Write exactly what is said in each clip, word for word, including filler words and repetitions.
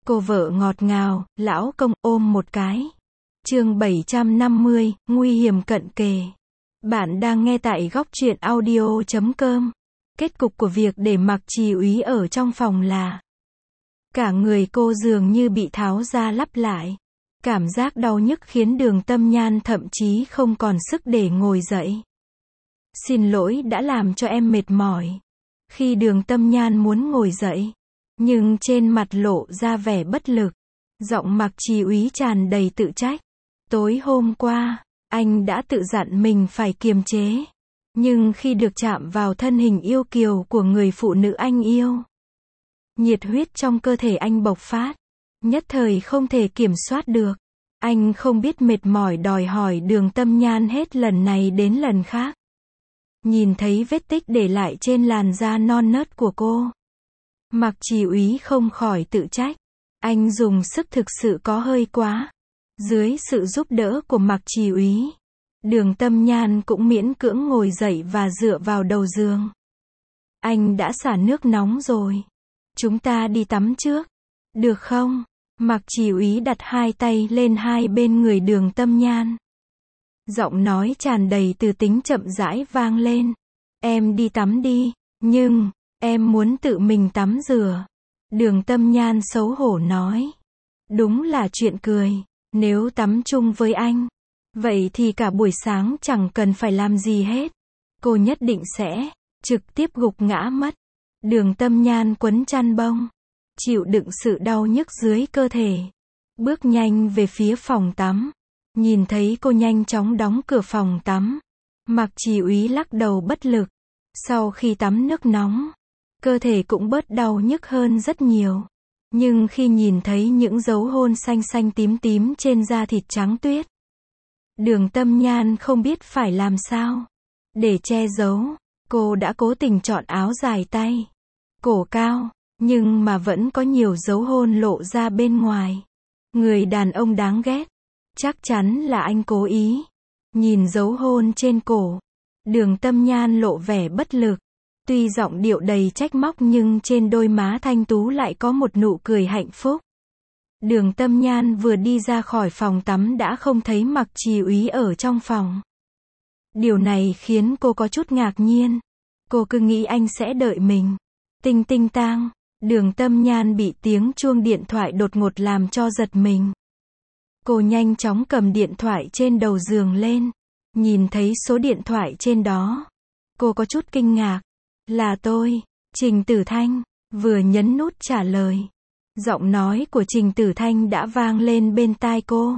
Cô vợ ngọt ngào, lão công ôm một cái. Chương bảy trăm năm mươi, nguy hiểm cận kề. Bạn đang nghe tại góc truyện audio chấm com. Kết cục của việc để Mạc Trì Úy ở trong phòng là cả người cô dường như bị tháo ra lắp lại. Cảm giác đau nhức khiến Đường Tâm Nhan thậm chí không còn sức để ngồi dậy. Xin lỗi đã làm cho em mệt mỏi. Khi Đường Tâm Nhan muốn ngồi dậy, nhưng trên mặt lộ ra vẻ bất lực. Giọng Mạc Trì Úy tràn đầy tự trách. Tối hôm qua, anh đã tự dặn mình phải kiềm chế. Nhưng khi được chạm vào thân hình yêu kiều của người phụ nữ anh yêu, nhiệt huyết trong cơ thể anh bộc phát. Nhất thời không thể kiểm soát được. Anh không biết mệt mỏi đòi hỏi Đường Tâm Nhan hết lần này đến lần khác. Nhìn thấy vết tích để lại trên làn da non nớt của cô, Mạc Trì Úy không khỏi tự trách. Anh dùng sức thực sự có hơi quá. Dưới sự giúp đỡ của Mạc Trì Úy, Đường Tâm Nhan cũng miễn cưỡng ngồi dậy và dựa vào đầu giường. Anh đã xả nước nóng rồi. Chúng ta đi tắm trước. Được không? Mạc Trì Úy đặt hai tay lên hai bên người Đường Tâm Nhan. Giọng nói tràn đầy từ tính chậm rãi vang lên. Em đi tắm đi, nhưng em muốn tự mình tắm rửa. Đường Tâm Nhan xấu hổ nói. Đúng là chuyện cười. Nếu tắm chung với anh, vậy thì cả buổi sáng chẳng cần phải làm gì hết. Cô nhất định sẽ trực tiếp gục ngã mất. Đường Tâm Nhan quấn chăn bông, chịu đựng sự đau nhức dưới cơ thể, bước nhanh về phía phòng tắm. Nhìn thấy cô nhanh chóng đóng cửa phòng tắm, Mạc Trì Úy lắc đầu bất lực. Sau khi tắm nước nóng, cơ thể cũng bớt đau nhức hơn rất nhiều. Nhưng khi nhìn thấy những dấu hôn xanh xanh tím tím trên da thịt trắng tuyết, Đường Tâm Nhan không biết phải làm sao. Để che giấu, cô đã cố tình chọn áo dài tay, cổ cao, nhưng mà vẫn có nhiều dấu hôn lộ ra bên ngoài. Người đàn ông đáng ghét. Chắc chắn là anh cố ý. Nhìn dấu hôn trên cổ, Đường Tâm Nhan lộ vẻ bất lực. Tuy giọng điệu đầy trách móc nhưng trên đôi má thanh tú lại có một nụ cười hạnh phúc. Đường Tâm Nhan vừa đi ra khỏi phòng tắm đã không thấy Mạc Trì Úy ở trong phòng. Điều này khiến cô có chút ngạc nhiên. Cô cứ nghĩ anh sẽ đợi mình. Tinh tinh tang, Đường Tâm Nhan bị tiếng chuông điện thoại đột ngột làm cho giật mình. Cô nhanh chóng cầm điện thoại trên đầu giường lên. Nhìn thấy số điện thoại trên đó, cô có chút kinh ngạc. Là tôi, Trình Tử Thanh. Vừa nhấn nút trả lời, giọng nói của Trình Tử Thanh đã vang lên bên tai cô.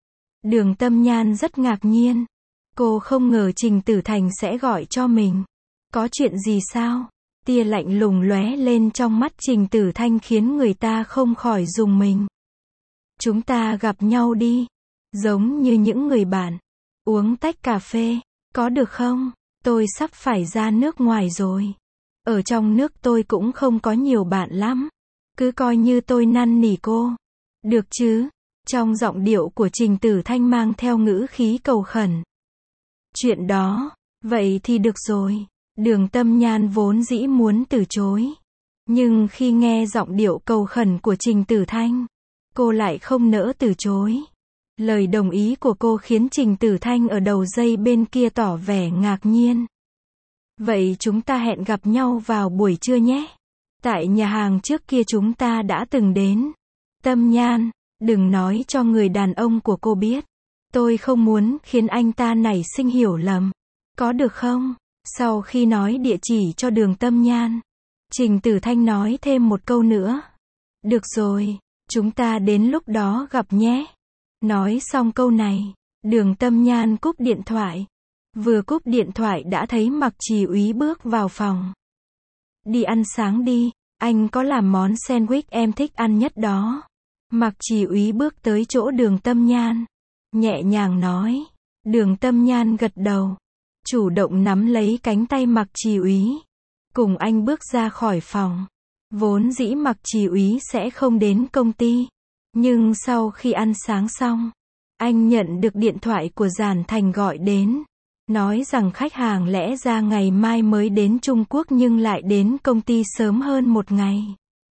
Đường Tâm Nhan rất ngạc nhiên. Cô không ngờ Trình Tử Thanh sẽ gọi cho mình. Có chuyện gì sao? Tia lạnh lùng lóe lên trong mắt Trình Tử Thanh khiến người ta không khỏi rùng mình. Chúng ta gặp nhau đi. Giống như những người bạn. Uống tách cà phê. Có được không? Tôi sắp phải ra nước ngoài rồi. Ở trong nước tôi cũng không có nhiều bạn lắm. Cứ coi như tôi năn nỉ cô. Được chứ? Trong giọng điệu của Trình Tử Thanh mang theo ngữ khí cầu khẩn. Chuyện đó. Vậy thì được rồi. Đường Tâm Nhan vốn dĩ muốn từ chối. Nhưng khi nghe giọng điệu cầu khẩn của Trình Tử Thanh, cô lại không nỡ từ chối. Lời đồng ý của cô khiến Trình Tử Thanh ở đầu dây bên kia tỏ vẻ ngạc nhiên. Vậy chúng ta hẹn gặp nhau vào buổi trưa nhé. Tại nhà hàng trước kia chúng ta đã từng đến. Tâm Nhan, đừng nói cho người đàn ông của cô biết. Tôi không muốn khiến anh ta nảy sinh hiểu lầm. Có được không? Sau khi nói địa chỉ cho Đường Tâm Nhan, Trình Tử Thanh nói thêm một câu nữa. Được rồi, chúng ta đến lúc đó gặp nhé. Nói xong câu này, Đường Tâm Nhan cúp điện thoại. Vừa cúp điện thoại đã thấy Mạc Trì Úy bước vào phòng. Đi ăn sáng đi, anh có làm món sandwich em thích ăn nhất đó. Mạc Trì Úy bước tới chỗ Đường Tâm Nhan, nhẹ nhàng nói. Đường Tâm Nhan gật đầu, chủ động nắm lấy cánh tay Mạc Trì Úy, cùng anh bước ra khỏi phòng. Vốn dĩ Mạc Trì Úy sẽ không đến công ty, nhưng sau khi ăn sáng xong, anh nhận được điện thoại của Giản Thành gọi đến, nói rằng khách hàng lẽ ra ngày mai mới đến Trung Quốc nhưng lại đến công ty sớm hơn một ngày.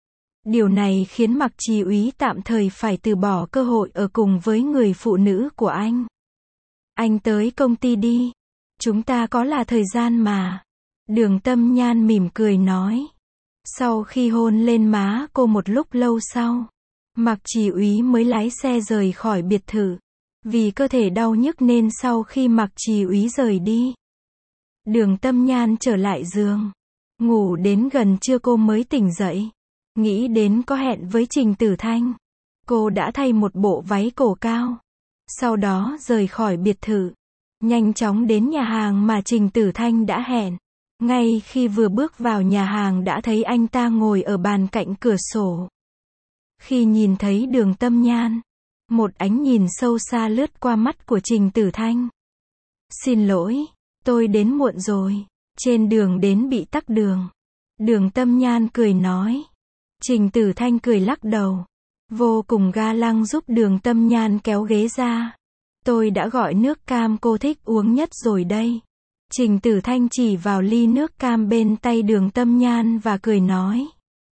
Điều này khiến Mạc Chí Úy tạm thời phải từ bỏ cơ hội ở cùng với người phụ nữ của anh. Anh tới công ty đi. Chúng ta có là thời gian mà. Đường Tâm Nhan mỉm cười nói. Sau khi hôn lên má cô một lúc lâu sau, Mạc Chí Úy mới lái xe rời khỏi biệt thự. Vì cơ thể đau nhức nên sau khi Mạc Chí Úy rời đi, Đường Tâm Nhan trở lại giường. Ngủ đến gần trưa cô mới tỉnh dậy. Nghĩ đến có hẹn với Trình Tử Thanh, cô đã thay một bộ váy cổ cao. Sau đó rời khỏi biệt thự, nhanh chóng đến nhà hàng mà Trình Tử Thanh đã hẹn. Ngay khi vừa bước vào nhà hàng đã thấy anh ta ngồi ở bàn cạnh cửa sổ. Khi nhìn thấy Đường Tâm Nhan, một ánh nhìn sâu xa lướt qua mắt của Trình Tử Thanh. Xin lỗi, tôi đến muộn rồi. Trên đường đến bị tắc đường. Đường Tâm Nhan cười nói. Trình Tử Thanh cười lắc đầu. Vô cùng ga lăng giúp Đường Tâm Nhan kéo ghế ra. Tôi đã gọi nước cam cô thích uống nhất rồi đây. Trình Tử Thanh chỉ vào ly nước cam bên tay Đường Tâm Nhan và cười nói.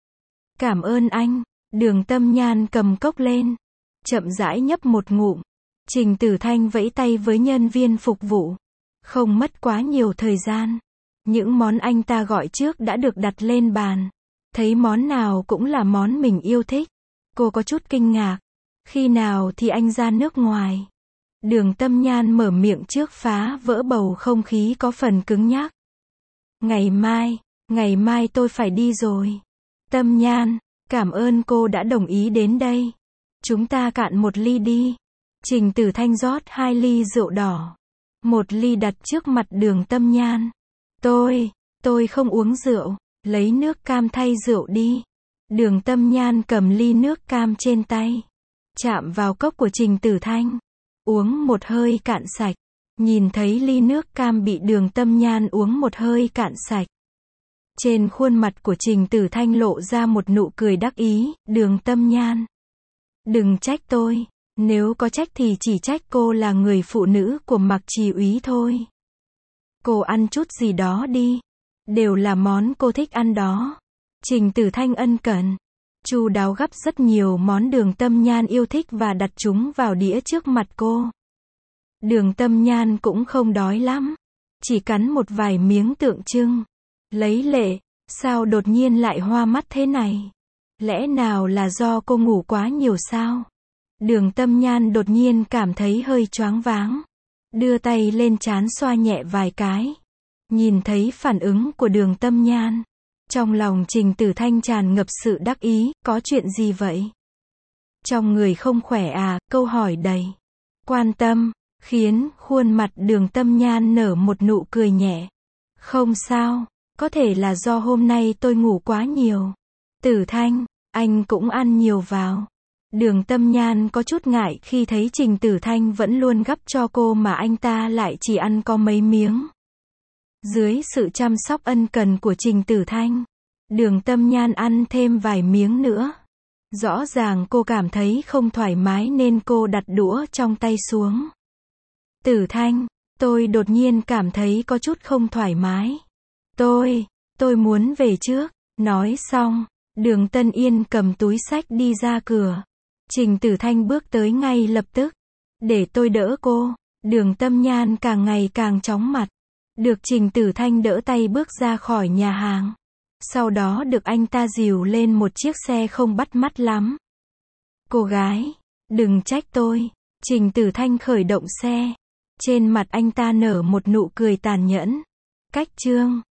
Cảm ơn anh. Đường Tâm Nhan cầm cốc lên, chậm rãi nhấp một ngụm. Trình Tử Thanh vẫy tay với nhân viên phục vụ. Không mất quá nhiều thời gian. Những món anh ta gọi trước đã được đặt lên bàn. Thấy món nào cũng là món mình yêu thích. Cô có chút kinh ngạc. Khi nào thì anh ra nước ngoài? Đường Tâm Nhan mở miệng trước phá vỡ bầu không khí có phần cứng nhắc. Ngày mai, ngày mai tôi phải đi rồi. Tâm Nhan, cảm ơn cô đã đồng ý đến đây. Chúng ta cạn một ly đi. Trình Tử Thanh rót hai ly rượu đỏ. Một ly đặt trước mặt Đường Tâm Nhan. Tôi, tôi không uống rượu. Lấy nước cam thay rượu đi. Đường Tâm Nhan cầm ly nước cam trên tay, chạm vào cốc của Trình Tử Thanh, uống một hơi cạn sạch. Nhìn thấy ly nước cam bị Đường Tâm Nhan uống một hơi cạn sạch, trên khuôn mặt của Trình Tử Thanh lộ ra một nụ cười đắc ý. Đường Tâm Nhan, đừng trách tôi, nếu có trách thì chỉ trách cô là người phụ nữ của Mạc Chí Úy thôi. Cô ăn chút gì đó đi, đều là món cô thích ăn đó. Trình Tử Thanh ân cần, chu đáo gắp rất nhiều món Đường Tâm Nhan yêu thích và đặt chúng vào đĩa trước mặt cô. Đường Tâm Nhan cũng không đói lắm, chỉ cắn một vài miếng tượng trưng. Lấy lệ, sao đột nhiên lại hoa mắt thế này? Lẽ nào là do cô ngủ quá nhiều sao? Đường Tâm Nhan đột nhiên cảm thấy hơi choáng váng, đưa tay lên trán xoa nhẹ vài cái. Nhìn thấy phản ứng của Đường Tâm Nhan, trong lòng Trình Tử Thanh tràn ngập sự đắc ý. Có chuyện gì vậy? Trong người không khỏe à? Câu hỏi đầy quan tâm, khiến khuôn mặt Đường Tâm Nhan nở một nụ cười nhẹ. Không sao, có thể là do hôm nay tôi ngủ quá nhiều. Tử Thanh, anh cũng ăn nhiều vào. Đường Tâm Nhan có chút ngại khi thấy Trình Tử Thanh vẫn luôn gắp cho cô mà anh ta lại chỉ ăn có mấy miếng. Dưới sự chăm sóc ân cần của Trình Tử Thanh, Đường Tâm Nhan ăn thêm vài miếng nữa. Rõ ràng cô cảm thấy không thoải mái nên cô đặt đũa trong tay xuống. Tử Thanh, tôi đột nhiên cảm thấy có chút không thoải mái. Tôi, tôi muốn về trước. Nói xong, Đường Tân Yên cầm túi xách đi ra cửa. Trình Tử Thanh bước tới ngay lập tức. Để tôi đỡ cô. Đường Tâm Nhan càng ngày càng chóng mặt. Được Trình Tử Thanh đỡ tay bước ra khỏi nhà hàng. Sau đó được anh ta dìu lên một chiếc xe không bắt mắt lắm. Cô gái, đừng trách tôi. Trình Tử Thanh khởi động xe. Trên mặt anh ta nở một nụ cười tàn nhẫn. Cách chương